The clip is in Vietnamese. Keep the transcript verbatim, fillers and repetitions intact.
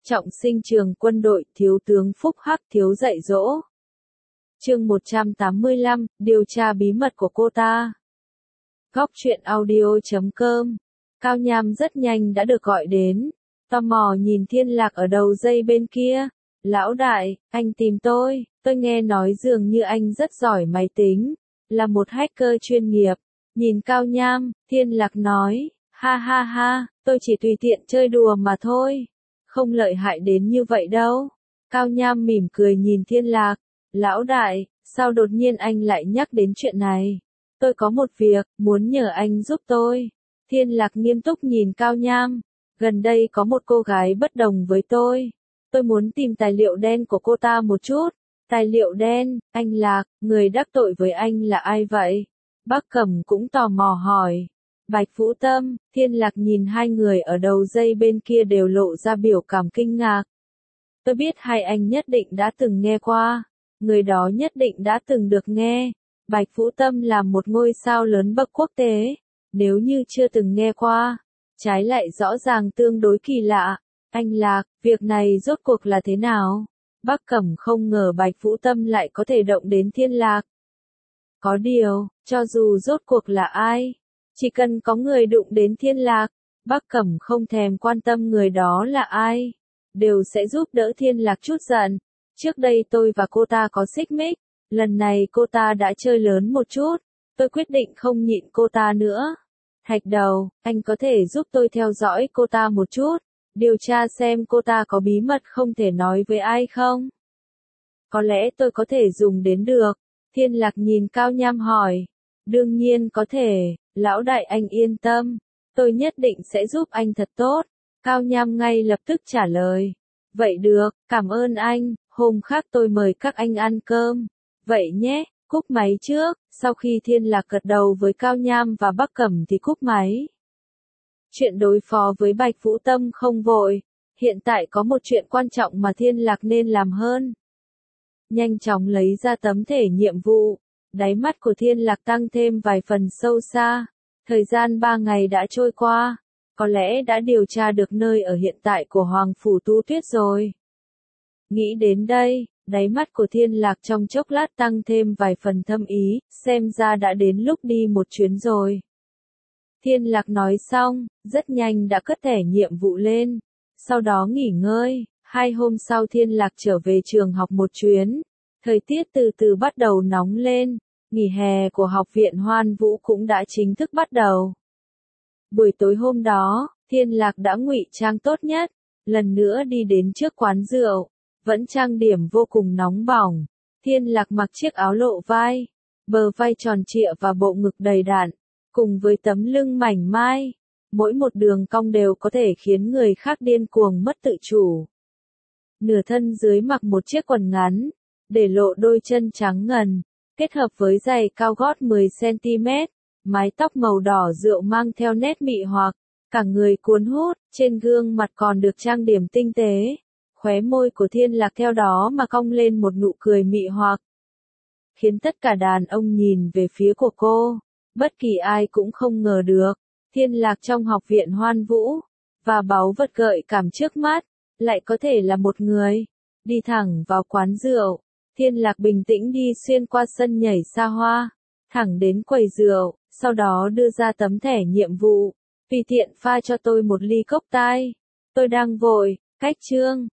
Trọng sinh trường quân đội, thiếu tướng Phúc Hắc thiếu dạy dỗ. Chương một trăm tám mươi lăm, điều tra bí mật của cô ta. Góc truyện audio chấm com. Cao Nham rất nhanh đã được gọi đến, tò mò nhìn Thiên Lạc ở đầu dây bên kia. Lão đại, anh tìm tôi, tôi nghe nói dường như anh rất giỏi máy tính, là một hacker chuyên nghiệp. Nhìn Cao Nham, Thiên Lạc nói, ha ha ha, tôi chỉ tùy tiện chơi đùa mà thôi, không lợi hại đến như vậy đâu. Cao Nham mỉm cười nhìn Thiên Lạc, lão đại, sao đột nhiên anh lại nhắc đến chuyện này? Tôi có một việc, muốn nhờ anh giúp tôi. Thiên Lạc nghiêm túc nhìn Cao Nham, gần đây có một cô gái bất đồng với tôi. Tôi muốn tìm tài liệu đen của cô ta một chút. Tài liệu đen, anh Lạc, người đắc tội với anh là ai vậy? Bác Cẩm cũng tò mò hỏi. Bạch Vũ Tâm, Thiên Lạc nhìn hai người ở đầu dây bên kia đều lộ ra biểu cảm kinh ngạc. Tôi biết hai anh nhất định đã từng nghe qua. Người đó nhất định đã từng được nghe. Bạch Vũ Tâm là một ngôi sao lớn bậc quốc tế. Nếu như chưa từng nghe qua, trái lại rõ ràng tương đối kỳ lạ. Anh Lạc, việc này rốt cuộc là thế nào? Bác Cẩm không ngờ Bạch Vũ Tâm lại có thể động đến Thiên Lạc. Có điều, cho dù rốt cuộc là ai, chỉ cần có người đụng đến Thiên Lạc, Bác Cẩm không thèm quan tâm người đó là ai, đều sẽ giúp đỡ Thiên Lạc chút giận. Trước đây tôi và cô ta có xích mích, lần này cô ta đã chơi lớn một chút, tôi quyết định không nhịn cô ta nữa. Thạch Đầu, anh có thể giúp tôi theo dõi cô ta một chút, điều tra xem cô ta có bí mật không thể nói với ai không? Có lẽ tôi có thể dùng đến được. Thiên Lạc nhìn Cao Nham hỏi. Đương nhiên có thể, lão đại anh yên tâm, tôi nhất định sẽ giúp anh thật tốt. Cao Nham ngay lập tức trả lời. Vậy được, cảm ơn anh, hôm khác tôi mời các anh ăn cơm. Vậy nhé, cúp máy trước. Sau khi Thiên Lạc gật đầu với Cao Nham và Bác Cẩm thì cúp máy. Chuyện đối phó với Bạch Vũ Tâm không vội, hiện tại có một chuyện quan trọng mà Thiên Lạc nên làm hơn. Nhanh chóng lấy ra tấm thẻ nhiệm vụ, đáy mắt của Thiên Lạc tăng thêm vài phần sâu xa. Thời gian ba ngày đã trôi qua, có lẽ đã điều tra được nơi ở hiện tại của Hoàng Phủ Tu Tuyết rồi. Nghĩ đến đây, đáy mắt của Thiên Lạc trong chốc lát tăng thêm vài phần thâm ý, xem ra đã đến lúc đi một chuyến rồi. Thiên Lạc nói xong, rất nhanh đã cất thẻ nhiệm vụ lên, sau đó nghỉ ngơi. Hai hôm sau Thiên Lạc trở về trường học một chuyến, thời tiết từ từ bắt đầu nóng lên, nghỉ hè của học viện Hoan Vũ cũng đã chính thức bắt đầu. Buổi tối hôm đó, Thiên Lạc đã ngụy trang tốt nhất, lần nữa đi đến trước quán rượu, vẫn trang điểm vô cùng nóng bỏng. Thiên Lạc mặc chiếc áo lộ vai, bờ vai tròn trịa và bộ ngực đầy đặn, cùng với tấm lưng mảnh mai, mỗi một đường cong đều có thể khiến người khác điên cuồng mất tự chủ. Nửa thân dưới mặc một chiếc quần ngắn, để lộ đôi chân trắng ngần, kết hợp với giày cao gót mười xăng ti mét, mái tóc màu đỏ rượu mang theo nét mị hoặc, cả người cuốn hút, trên gương mặt còn được trang điểm tinh tế. Khóe môi của Thiên Lạc theo đó mà cong lên một nụ cười mị hoặc, khiến tất cả đàn ông nhìn về phía của cô. Bất kỳ ai cũng không ngờ được, Thiên Lạc trong học viện Hoan Vũ, và báu vật gợi cảm trước mắt, lại có thể là một người. Đi thẳng vào quán rượu, Thiên Lạc bình tĩnh đi xuyên qua sân nhảy xa hoa, thẳng đến quầy rượu, sau đó đưa ra tấm thẻ nhiệm vụ. Tùy tiện pha cho tôi một ly cốc tai. Tôi đang vội, cách chương.